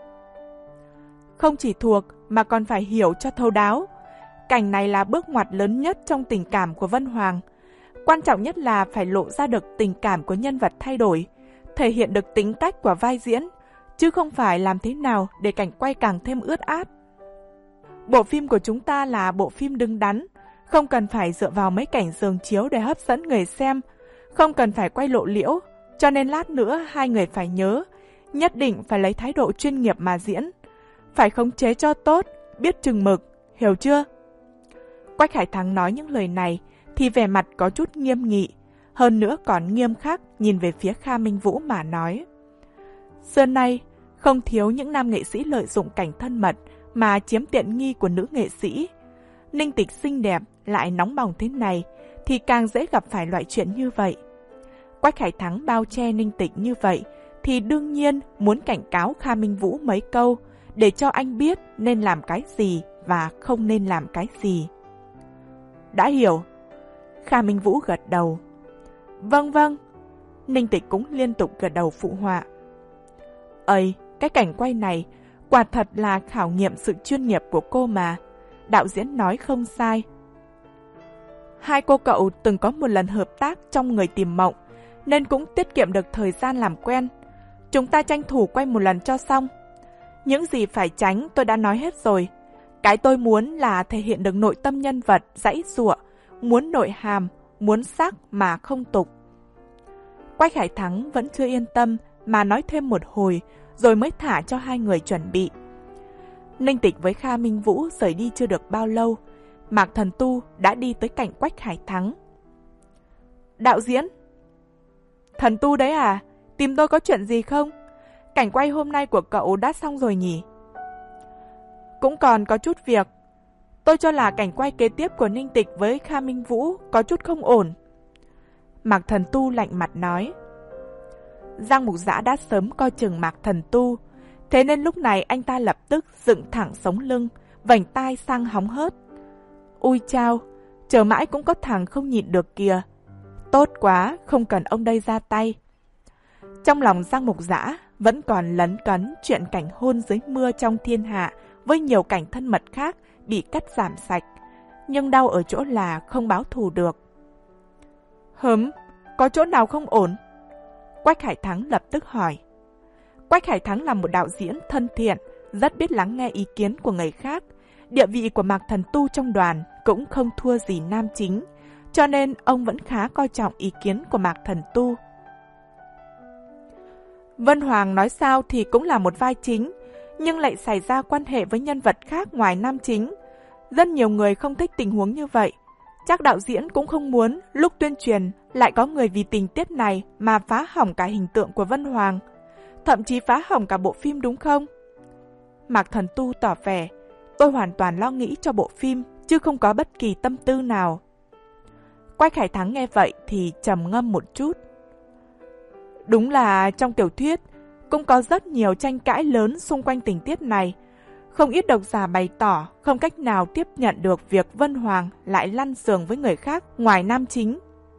Không chỉ thuộc mà còn phải hiểu cho thấu đáo. Cảnh này là bước ngoặt lớn nhất trong tình cảm của Vân Hoàng. Quan trọng nhất là phải lộ ra được tình cảm của nhân vật thay đổi, thể hiện được tính cách của vai diễn, chứ không phải làm thế nào để cảnh quay càng thêm ướt át. Bộ phim của chúng ta là bộ phim đứng đắn, không cần phải dựa vào mấy cảnh giường chiếu để hấp dẫn người xem, không cần phải quay lộ liễu, cho nên lát nữa hai người phải nhớ, nhất định phải lấy thái độ chuyên nghiệp mà diễn, phải khống chế cho tốt, biết chừng mực, hiểu chưa? Quách Hải Thắng nói những lời này thì vẻ mặt có chút nghiêm nghị, hơn nữa còn nghiêm khắc nhìn về phía Kha Minh Vũ mà nói. Xưa nay, không thiếu những nam nghệ sĩ lợi dụng cảnh thân mật mà chiếm tiện nghi của nữ nghệ sĩ. Ninh Tịch xinh đẹp lại nóng bỏng thế này thì càng dễ gặp phải loại chuyện như vậy. Quách Hải Thắng bao che Ninh Tịch như vậy thì đương nhiên muốn cảnh cáo Kha Minh Vũ mấy câu để cho anh biết nên làm cái gì và không nên làm cái gì. Đã hiểu. Kha Minh Vũ gật đầu. Vâng vâng. Ninh Tịch cũng liên tục gật đầu phụ họa. Ây, cái cảnh quay này quả thật là khảo nghiệm sự chuyên nghiệp của cô mà. Đạo diễn nói không sai. Hai cô cậu từng có một lần hợp tác trong Người Tìm Mộng, nên cũng tiết kiệm được thời gian làm quen. Chúng ta tranh thủ quay một lần cho xong. Những gì phải tránh tôi đã nói hết rồi. Cái tôi muốn là thể hiện được nội tâm nhân vật dãy giụa, muốn nội hàm, muốn sắc mà không tục. Quách Hải Thắng vẫn chưa yên tâm mà nói thêm một hồi rồi mới thả cho hai người chuẩn bị. Ninh Tịch với Kha Minh Vũ rời đi chưa được bao lâu, Mạc Thần Tu đã đi tới cạnh Quách Hải Thắng. Đạo diễn? Thần Tu đấy à? Tìm tôi có chuyện gì không? Cảnh quay hôm nay của cậu đã xong rồi nhỉ? Cũng còn có chút việc. Tôi cho là cảnh quay kế tiếp của Ninh Tịch với Kha Minh Vũ có chút không ổn. Mạc Thần Tu lạnh mặt nói. Giang Mục Giã đã sớm coi chừng Mạc Thần Tu, thế nên lúc này anh ta lập tức dựng thẳng sống lưng, vành tai sang hóng hớt. Ui chao, chờ mãi cũng có thằng không nhịn được kìa. Tốt quá, không cần ông đây ra tay. Trong lòng Giang Mục Giã vẫn còn lấn cấn chuyện cảnh hôn dưới mưa trong thiên hạ với nhiều cảnh thân mật khác bị cắt giảm sạch, nhưng đau ở chỗ là không báo thù được. Hửm, có chỗ nào không ổn? Quách Hải Thắng lập tức hỏi. Quách Hải Thắng là một đạo diễn thân thiện, rất biết lắng nghe ý kiến của người khác. Địa vị của Mạc Thần Tu trong đoàn cũng không thua gì nam chính, cho nên ông vẫn khá coi trọng ý kiến của Mạc Thần Tu. Vân Hoàng nói sao thì cũng là một vai chính, nhưng lại xảy ra quan hệ với nhân vật khác ngoài nam chính. Rất nhiều người không thích tình huống như vậy. Chắc đạo diễn cũng không muốn lúc tuyên truyền lại có người vì tình tiết này mà phá hỏng cả hình tượng của Vân Hoàng, thậm chí phá hỏng cả bộ phim đúng không? Mạc Thần Tu tỏ vẻ, tôi hoàn toàn lo nghĩ cho bộ phim, chứ không có bất kỳ tâm tư nào. Quách Hải Thắng nghe vậy thì trầm ngâm một chút. Đúng là trong tiểu thuyết cũng có rất nhiều tranh cãi lớn xung quanh tình tiết này. Không ít độc giả bày tỏ không cách nào tiếp nhận được việc Vân Hoàng lại lăn giường với người khác ngoài nam chính.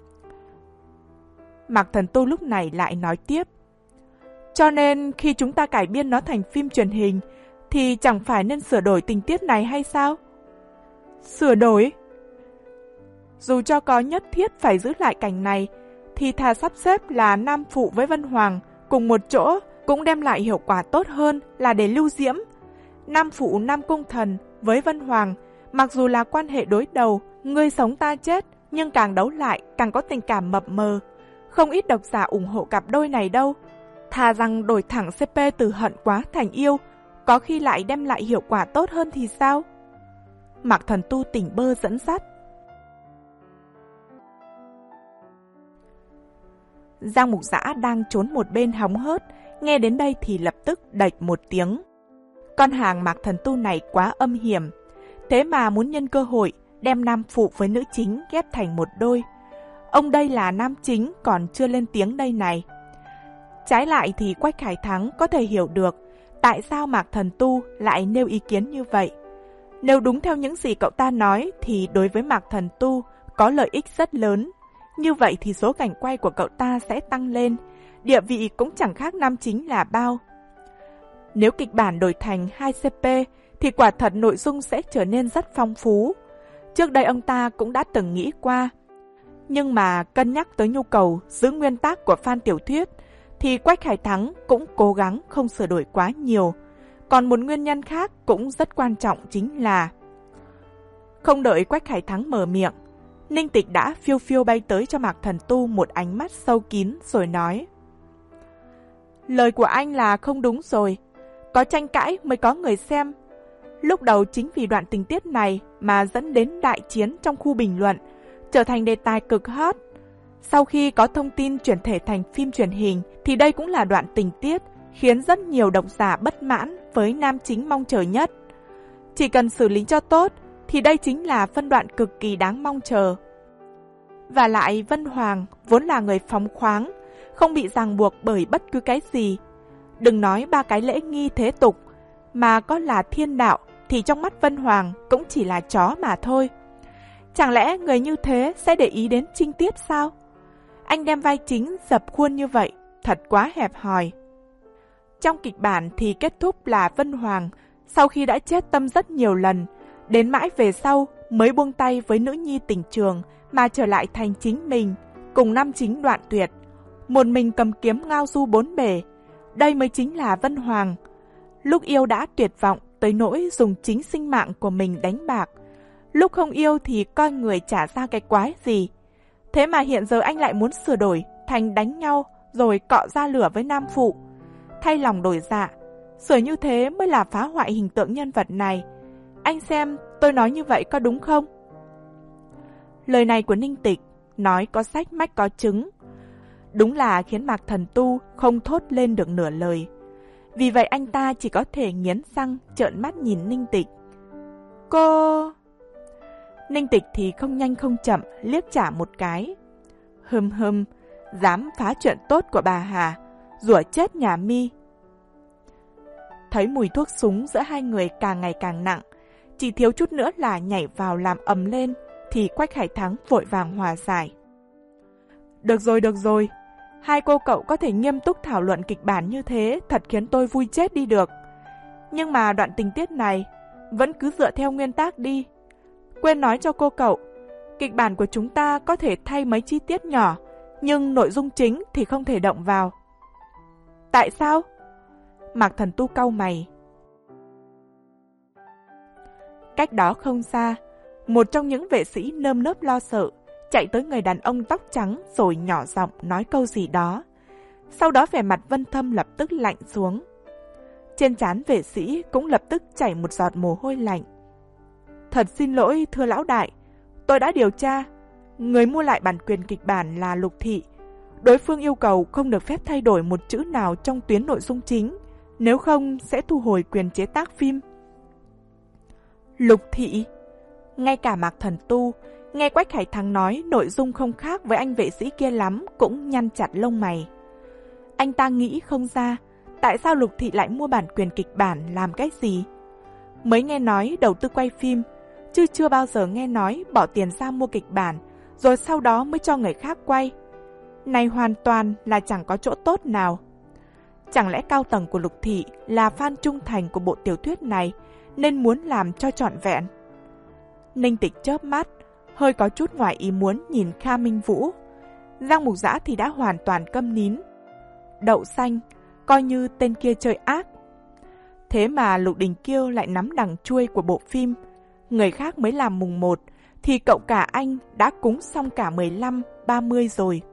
Mạc Thần Tu lúc này lại nói tiếp. Cho nên khi chúng ta cải biên nó thành phim truyền hình thì chẳng phải nên sửa đổi tình tiết này hay sao? Sửa đổi? Dù cho có nhất thiết phải giữ lại cảnh này thì thà sắp xếp là nam phụ với Vân Hoàng cùng một chỗ cũng đem lại hiệu quả tốt hơn là để lưu diễm. Nam phụ Nam Cung Thần với Vân Hoàng mặc dù là quan hệ đối đầu, ngươi sống ta chết, nhưng càng đấu lại càng có tình cảm mập mờ. Không ít độc giả ủng hộ cặp đôi này đâu. Thà rằng đổi thẳng xê pê từ hận quá thành yêu, có khi lại đem lại hiệu quả tốt hơn thì sao? Mạc Thần Tu tỉnh bơ dẫn dắt. Giang Mục Dã đang trốn một bên hóng hớt, nghe đến đây thì lập tức đạch một tiếng. Con hàng Mạc Thần Tu này quá âm hiểm, thế mà muốn nhân cơ hội đem nam phụ với nữ chính ghép thành một đôi. Ông đây là nam chính còn chưa lên tiếng đây này. Trái lại thì Quách Khải Thắng có thể hiểu được tại sao Mạc Thần Tu lại nêu ý kiến như vậy. Nếu đúng theo những gì cậu ta nói thì đối với Mạc Thần Tu có lợi ích rất lớn. Như vậy thì số cảnh quay của cậu ta sẽ tăng lên, địa vị cũng chẳng khác nam chính là bao. Nếu kịch bản đổi thành hai xê pê thì quả thật nội dung sẽ trở nên rất phong phú. Trước đây ông ta cũng đã từng nghĩ qua. Nhưng mà cân nhắc tới nhu cầu giữ nguyên tác của fan tiểu thuyết thì Quách Khải Thắng cũng cố gắng không sửa đổi quá nhiều. Còn một nguyên nhân khác cũng rất quan trọng chính là không đợi Quách Khải Thắng mở miệng, Ninh Tịch đã phiêu phiêu bay tới cho Mạc Thần Tu một ánh mắt sâu kín rồi nói. Lời của anh là không đúng rồi. Có tranh cãi mới có người xem. Lúc đầu chính vì đoạn tình tiết này mà dẫn đến đại chiến trong khu bình luận, trở thành đề tài cực hot. Sau khi có thông tin chuyển thể thành phim truyền hình thì đây cũng là đoạn tình tiết khiến rất nhiều độc giả bất mãn với nam chính mong chờ nhất. Chỉ cần xử lý cho tốt thì đây chính là phân đoạn cực kỳ đáng mong chờ. Và lại Vân Hoàng vốn là người phóng khoáng, không bị ràng buộc bởi bất cứ cái gì. Đừng nói ba cái lễ nghi thế tục, mà có là thiên đạo thì trong mắt Vân Hoàng cũng chỉ là chó mà thôi. Chẳng lẽ người như thế sẽ để ý đến trinh tiết sao? Anh đem vai chính dập khuôn như vậy, thật quá hẹp hòi. Trong kịch bản thì kết thúc là Vân Hoàng, sau khi đã chết tâm rất nhiều lần, đến mãi về sau mới buông tay với nữ nhi tình trường mà trở lại thành chính mình, cùng nam chính đoạn tuyệt. Một mình cầm kiếm ngao du bốn bể, đây mới chính là Vân Hoàng. Lúc yêu đã tuyệt vọng tới nỗi dùng chính sinh mạng của mình đánh bạc, lúc không yêu thì coi người trả ra cái quái gì. Thế mà hiện giờ anh lại muốn sửa đổi thành đánh nhau rồi cọ ra lửa với nam phụ. Thay lòng đổi dạ, sửa như thế mới là phá hoại hình tượng nhân vật này. Anh xem tôi nói như vậy có đúng không? Lời này của Ninh Tịch nói có sách mách có chứng. Đúng là khiến Mạc Thần Tu không thốt lên được nửa lời. Vì vậy anh ta chỉ có thể nghiến răng trợn mắt nhìn Ninh Tịch. Cô... Ninh Tịch thì không nhanh không chậm liếc trả một cái. Hừm hừm, dám phá chuyện tốt của bà Hà, rủa chết nhà Mi. Thấy mùi thuốc súng giữa hai người càng ngày càng nặng, chỉ thiếu chút nữa là nhảy vào làm ầm lên, thì Quách Khải Thắng vội vàng hòa giải. Được rồi, được rồi, hai cô cậu có thể nghiêm túc thảo luận kịch bản như thế thật khiến tôi vui chết đi được. Nhưng mà đoạn tình tiết này vẫn cứ dựa theo nguyên tác đi. Quên nói cho cô cậu, kịch bản của chúng ta có thể thay mấy chi tiết nhỏ, nhưng nội dung chính thì không thể động vào. Tại sao? Mạc Thần Tu cau mày. Cách đó không xa, một trong những vệ sĩ nơm nớp lo sợ chạy tới người đàn ông tóc trắng rồi nhỏ giọng nói câu gì đó. Sau đó vẻ mặt Vân Thâm lập tức lạnh xuống. Trên trán vệ sĩ cũng lập tức chảy một giọt mồ hôi lạnh. Thật xin lỗi thưa lão đại, tôi đã điều tra. Người mua lại bản quyền kịch bản là Lục Thị. Đối phương yêu cầu không được phép thay đổi một chữ nào trong tuyến nội dung chính, nếu không sẽ thu hồi quyền chế tác phim. Lục Thị? Ngay cả Mạc Thần Tu, nghe Quách Khải Thắng nói nội dung không khác với anh vệ sĩ kia lắm, cũng nhăn chặt lông mày. Anh ta nghĩ không ra, tại sao Lục Thị lại mua bản quyền kịch bản làm cái gì? Mới nghe nói đầu tư quay phim, chứ chưa bao giờ nghe nói bỏ tiền ra mua kịch bản, rồi sau đó mới cho người khác quay. Này hoàn toàn là chẳng có chỗ tốt nào. Chẳng lẽ cao tầng của Lục Thị là fan trung thành của bộ tiểu thuyết này, nên muốn làm cho trọn vẹn? Ninh Tịch chớp mắt, hơi có chút ngoài ý muốn nhìn Kha Minh Vũ. Giang Mục Dã thì đã hoàn toàn câm nín. Đậu xanh, coi như tên kia chơi ác. Thế mà Lục Đình Kiêu lại nắm đằng chuôi của bộ phim. Người khác mới làm mùng một, thì cậu cả anh đã cúng xong cả mười lăm, ba mươi rồi.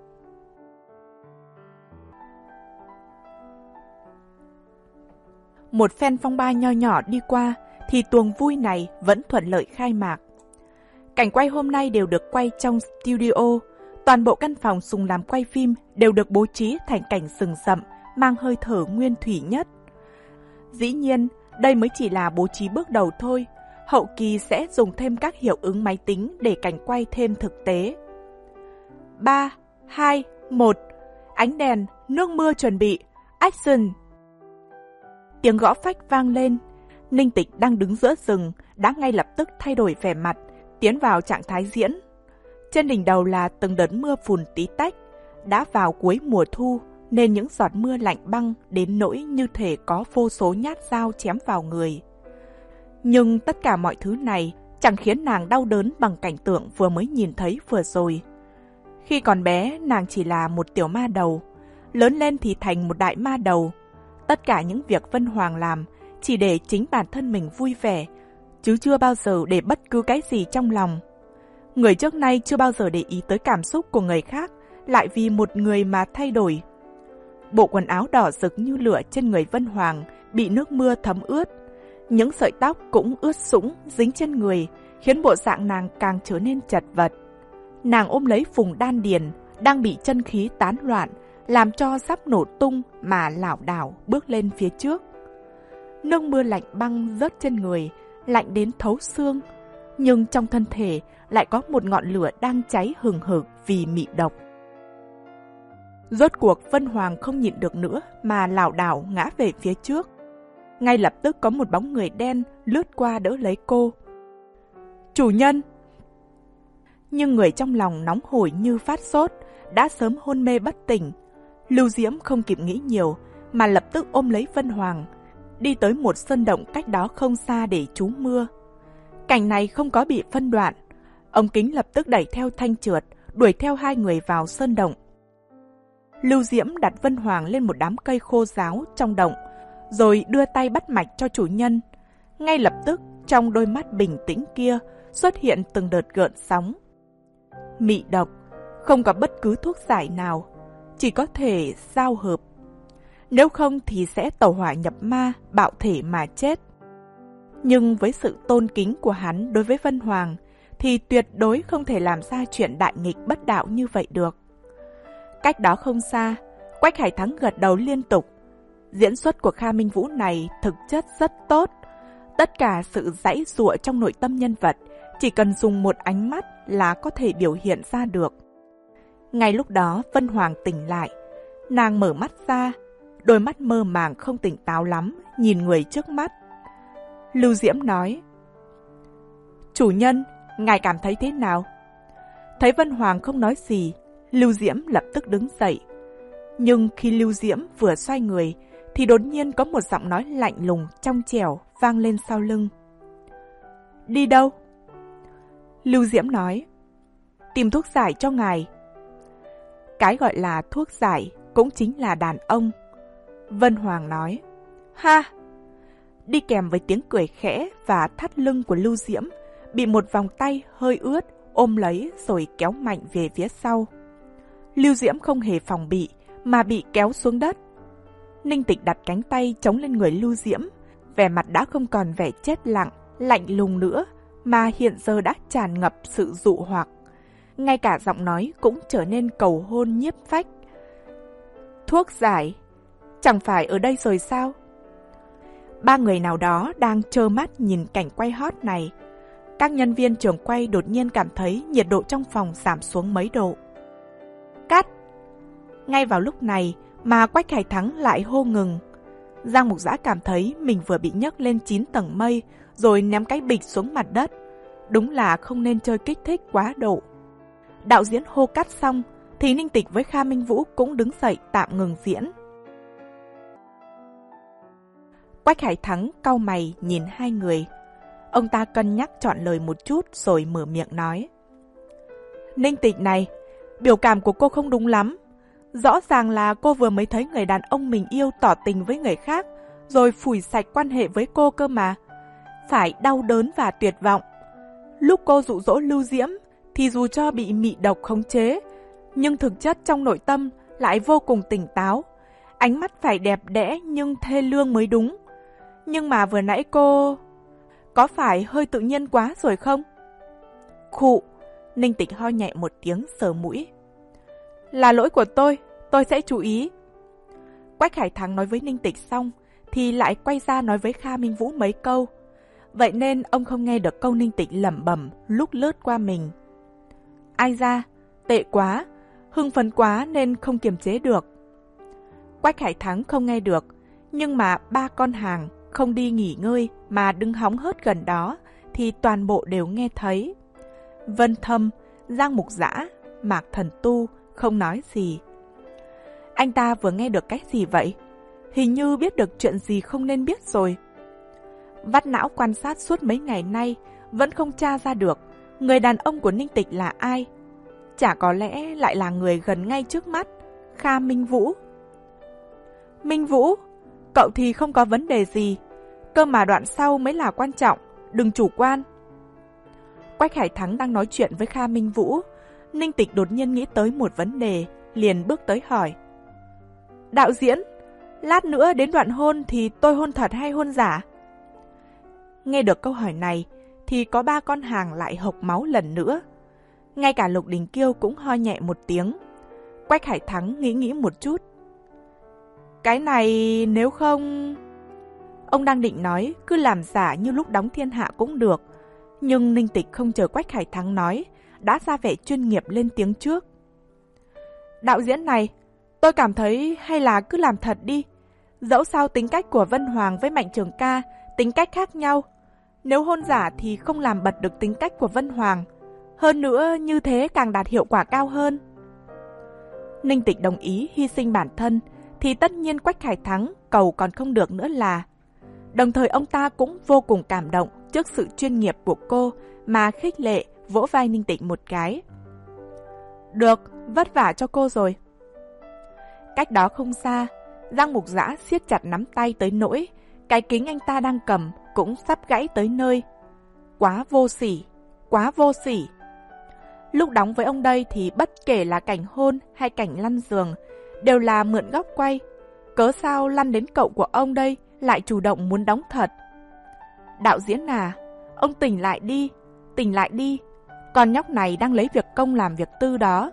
Một phen phong ba nho nhỏ đi qua, thì tuồng vui này vẫn thuận lợi khai mạc. Cảnh quay hôm nay đều được quay trong studio. Toàn bộ căn phòng dùng làm quay phim đều được bố trí thành cảnh rừng rậm, mang hơi thở nguyên thủy nhất. Dĩ nhiên, đây mới chỉ là bố trí bước đầu thôi. Hậu kỳ sẽ dùng thêm các hiệu ứng máy tính để cảnh quay thêm thực tế. ba, hai, một. Ánh đèn, nước mưa chuẩn bị. Action! Tiếng gõ phách vang lên. Ninh Tịch đang đứng giữa rừng, đã ngay lập tức thay đổi vẻ mặt, tiến vào trạng thái diễn. Trên đỉnh đầu là từng đợt mưa phùn tí tách. Đã vào cuối mùa thu, nên những giọt mưa lạnh băng đến nỗi như thể có vô số nhát dao chém vào người. Nhưng tất cả mọi thứ này chẳng khiến nàng đau đớn bằng cảnh tượng vừa mới nhìn thấy vừa rồi. Khi còn bé, nàng chỉ là một tiểu ma đầu, lớn lên thì thành một đại ma đầu. Tất cả những việc Vân Hoàng làm chỉ để chính bản thân mình vui vẻ, chứ chưa bao giờ để bất cứ cái gì trong lòng. Người trước nay chưa bao giờ để ý tới cảm xúc của người khác, lại vì một người mà thay đổi. Bộ quần áo đỏ rực như lửa trên người Vân Hoàng bị nước mưa thấm ướt. Những sợi tóc cũng ướt sũng dính trên người, khiến bộ dạng nàng càng trở nên chật vật. Nàng ôm lấy vùng đan điền đang bị chân khí tán loạn, làm cho sắp nổ tung mà lảo đảo bước lên phía trước. Nước mưa lạnh băng rớt trên người, lạnh đến thấu xương, nhưng trong thân thể lại có một ngọn lửa đang cháy hừng hực vì mị độc. Rốt cuộc Vân Hoàng không nhịn được nữa mà lảo đảo ngã về phía trước. Ngay lập tức có một bóng người đen lướt qua đỡ lấy cô. Chủ nhân! Nhưng người trong lòng nóng hổi như phát sốt, đã sớm hôn mê bất tỉnh. Lưu Diễm không kịp nghĩ nhiều, mà lập tức ôm lấy Vân Hoàng, đi tới một sơn động cách đó không xa để trú mưa. Cảnh này không có bị phân đoạn. Ống kính lập tức đẩy theo thanh trượt, đuổi theo hai người vào sơn động. Lưu Diễm đặt Vân Hoàng lên một đám cây khô ráo trong động, rồi đưa tay bắt mạch cho chủ nhân. Ngay lập tức, trong đôi mắt bình tĩnh kia xuất hiện từng đợt gợn sóng. Mị độc, không có bất cứ thuốc giải nào, chỉ có thể giao hợp. Nếu không thì sẽ tẩu hỏa nhập ma, bạo thể mà chết. Nhưng với sự tôn kính của hắn đối với Vân Hoàng, thì tuyệt đối không thể làm ra chuyện đại nghịch bất đạo như vậy được. Cách đó không xa, Quách Hải Thắng gật đầu liên tục. Diễn xuất của Kha Minh Vũ này thực chất rất tốt. Tất cả sự giãy giụa trong nội tâm nhân vật chỉ cần dùng một ánh mắt là có thể biểu hiện ra được. Ngay lúc đó Vân Hoàng tỉnh lại. Nàng mở mắt ra, đôi mắt mơ màng không tỉnh táo lắm, nhìn người trước mắt. Lưu Diễm nói: Chủ nhân, ngài cảm thấy thế nào? Thấy Vân Hoàng không nói gì, Lưu Diễm lập tức đứng dậy. Nhưng khi Lưu Diễm vừa xoay người, thì đột nhiên có một giọng nói lạnh lùng, trong trẻo vang lên sau lưng. Đi đâu? Lưu Diễm nói: Tìm thuốc giải cho ngài. Cái gọi là thuốc giải cũng chính là đàn ông. Vân Hoàng nói: Ha! Đi kèm với tiếng cười khẽ và thắt lưng của Lưu Diễm, bị một vòng tay hơi ướt ôm lấy rồi kéo mạnh về phía sau. Lưu Diễm không hề phòng bị mà bị kéo xuống đất. Ninh Tịch đặt cánh tay chống lên người Lưu Diễm, vẻ mặt đã không còn vẻ chết lặng, lạnh lùng nữa, mà hiện giờ đã tràn ngập sự dụ hoặc. Ngay cả giọng nói cũng trở nên cầu hôn nhiếp phách. Thuốc giải? Chẳng phải ở đây rồi sao? Ba người nào đó đang trơ mắt nhìn cảnh quay hot này. Các nhân viên trường quay đột nhiên cảm thấy nhiệt độ trong phòng giảm xuống mấy độ. Cắt! Ngay vào lúc này mà Quách Hải Thắng lại hô ngừng. Giang Mục Dã cảm thấy mình vừa bị nhấc lên chín tầng mây, rồi ném cái bịch xuống mặt đất. Đúng là không nên chơi kích thích quá độ. Đạo diễn hô cắt xong, thì Ninh Tịch với Kha Minh Vũ cũng đứng dậy tạm ngừng diễn. Quách Hải Thắng cau mày nhìn hai người. Ông ta cân nhắc chọn lời một chút rồi mở miệng nói. Ninh Tịch này, biểu cảm của cô không đúng lắm. Rõ ràng là cô vừa mới thấy người đàn ông mình yêu tỏ tình với người khác, rồi phủi sạch quan hệ với cô cơ mà. Phải đau đớn và tuyệt vọng. Lúc cô dụ dỗ Lưu Diễm, thì dù cho bị mị độc khống chế, nhưng thực chất trong nội tâm lại vô cùng tỉnh táo. Ánh mắt phải đẹp đẽ nhưng thê lương mới đúng. Nhưng mà vừa nãy cô... có phải hơi tự nhiên quá rồi không? Khụ, Ninh Tịch ho nhẹ một tiếng sờ mũi. Là lỗi của tôi, tôi sẽ chú ý. Quách Hải Thắng nói với Ninh Tịch xong, thì lại quay ra nói với Kha Minh Vũ mấy câu. Vậy nên ông không nghe được câu Ninh Tịch lẩm bẩm lúc lướt qua mình. Ai ra, tệ quá, hưng phấn quá nên không kiềm chế được. Quách Hải Thắng không nghe được, nhưng mà ba con hàng không đi nghỉ ngơi mà đứng hóng hớt gần đó thì toàn bộ đều nghe thấy. Vân Thâm, Giang Mục Dã, Mạc Thần Tu không nói gì. Anh ta vừa nghe được cái gì vậy? Hình như biết được chuyện gì không nên biết rồi. Vắt não quan sát suốt mấy ngày nay vẫn không tra ra được người đàn ông của Ninh Tịch là ai. Chả có lẽ lại là người gần ngay trước mắt, Kha Minh Vũ. Minh Vũ, cậu thì không có vấn đề gì, cơ mà đoạn sau mới là quan trọng, đừng chủ quan. Quách Hải Thắng đang nói chuyện với Kha Minh Vũ, Ninh Tịch đột nhiên nghĩ tới một vấn đề, liền bước tới hỏi. Đạo diễn, lát nữa đến đoạn hôn thì tôi hôn thật hay hôn giả? Nghe được câu hỏi này, thì có ba con hàng lại hộc máu lần nữa. Ngay cả Lục Đình Kiêu cũng ho nhẹ một tiếng. Quách Hải Thắng nghĩ nghĩ một chút. Cái này nếu không... Ông đang định nói cứ làm giả như lúc đóng Thiên Hạ cũng được. Nhưng Ninh Tịch không chờ Quách Hải Thắng nói, đã ra vẻ chuyên nghiệp lên tiếng trước. Đạo diễn này, tôi cảm thấy hay là cứ làm thật đi. Dẫu sao tính cách của Vân Hoàng với Mạnh Trường Ca tính cách khác nhau. Nếu hôn giả thì không làm bật được tính cách của Vân Hoàng. Hơn nữa như thế càng đạt hiệu quả cao hơn. Ninh Tịch đồng ý hy sinh bản thân, thì tất nhiên Quách Hải Thắng cầu còn không được nữa là. Đồng thời ông ta cũng vô cùng cảm động trước sự chuyên nghiệp của cô mà khích lệ vỗ vai Ninh Tịch một cái. Được, vất vả cho cô rồi. Cách đó không xa, Giang Mục Dã siết chặt nắm tay tới nỗi cái kính anh ta đang cầm cũng sắp gãy tới nơi. Quá vô sỉ, quá vô sỉ. Lúc đóng với ông đây thì bất kể là cảnh hôn hay cảnh lăn giường đều là mượn góc quay. Cớ sao lăn đến cậu của ông đây lại chủ động muốn đóng thật? Đạo diễn à, ông tỉnh lại đi, tỉnh lại đi. Con nhóc này đang lấy việc công làm việc tư đó.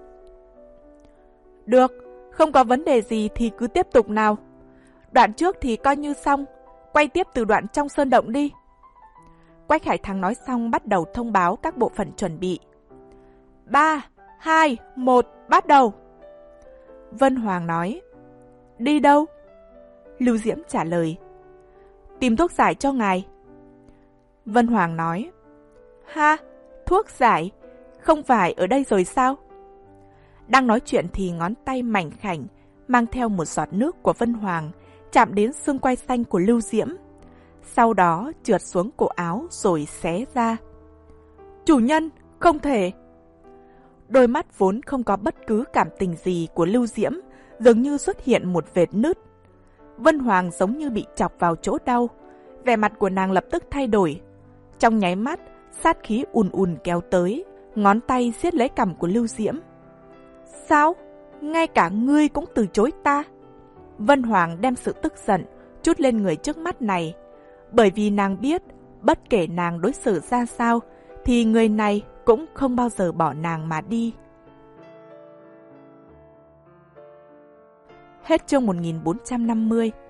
Được, không có vấn đề gì thì cứ tiếp tục nào. Đoạn trước thì coi như xong, quay tiếp từ đoạn trong sơn động đi. Quách Hải Thắng nói xong bắt đầu thông báo các bộ phận chuẩn bị. ba, hai, một, bắt đầu. Vân Hoàng nói. Đi đâu? Lưu Diễm trả lời. Tìm thuốc giải cho ngài. Vân Hoàng nói. Ha, thuốc giải? Không phải ở đây rồi sao? Đang nói chuyện thì ngón tay mảnh khảnh mang theo một giọt nước của Vân Hoàng chạm đến xương quai xanh của Lưu Diễm. Sau đó trượt xuống cổ áo rồi xé ra. Chủ nhân, không thể. Đôi mắt vốn không có bất cứ cảm tình gì của Lưu Diễm dường như xuất hiện một vệt nứt. Vân Hoàng giống như bị chọc vào chỗ đau. Vẻ mặt của nàng lập tức thay đổi. Trong nháy mắt, sát khí ùn ùn kéo tới, ngón tay siết lấy cằm của Lưu Diễm. Sao? Ngay cả ngươi cũng từ chối ta? Vân Hoàng đem sự tức giận trút lên người trước mắt này, bởi vì nàng biết bất kể nàng đối xử ra sao thì người này cũng không bao giờ bỏ nàng mà đi. Hết chương một nghìn bốn trăm năm mươi.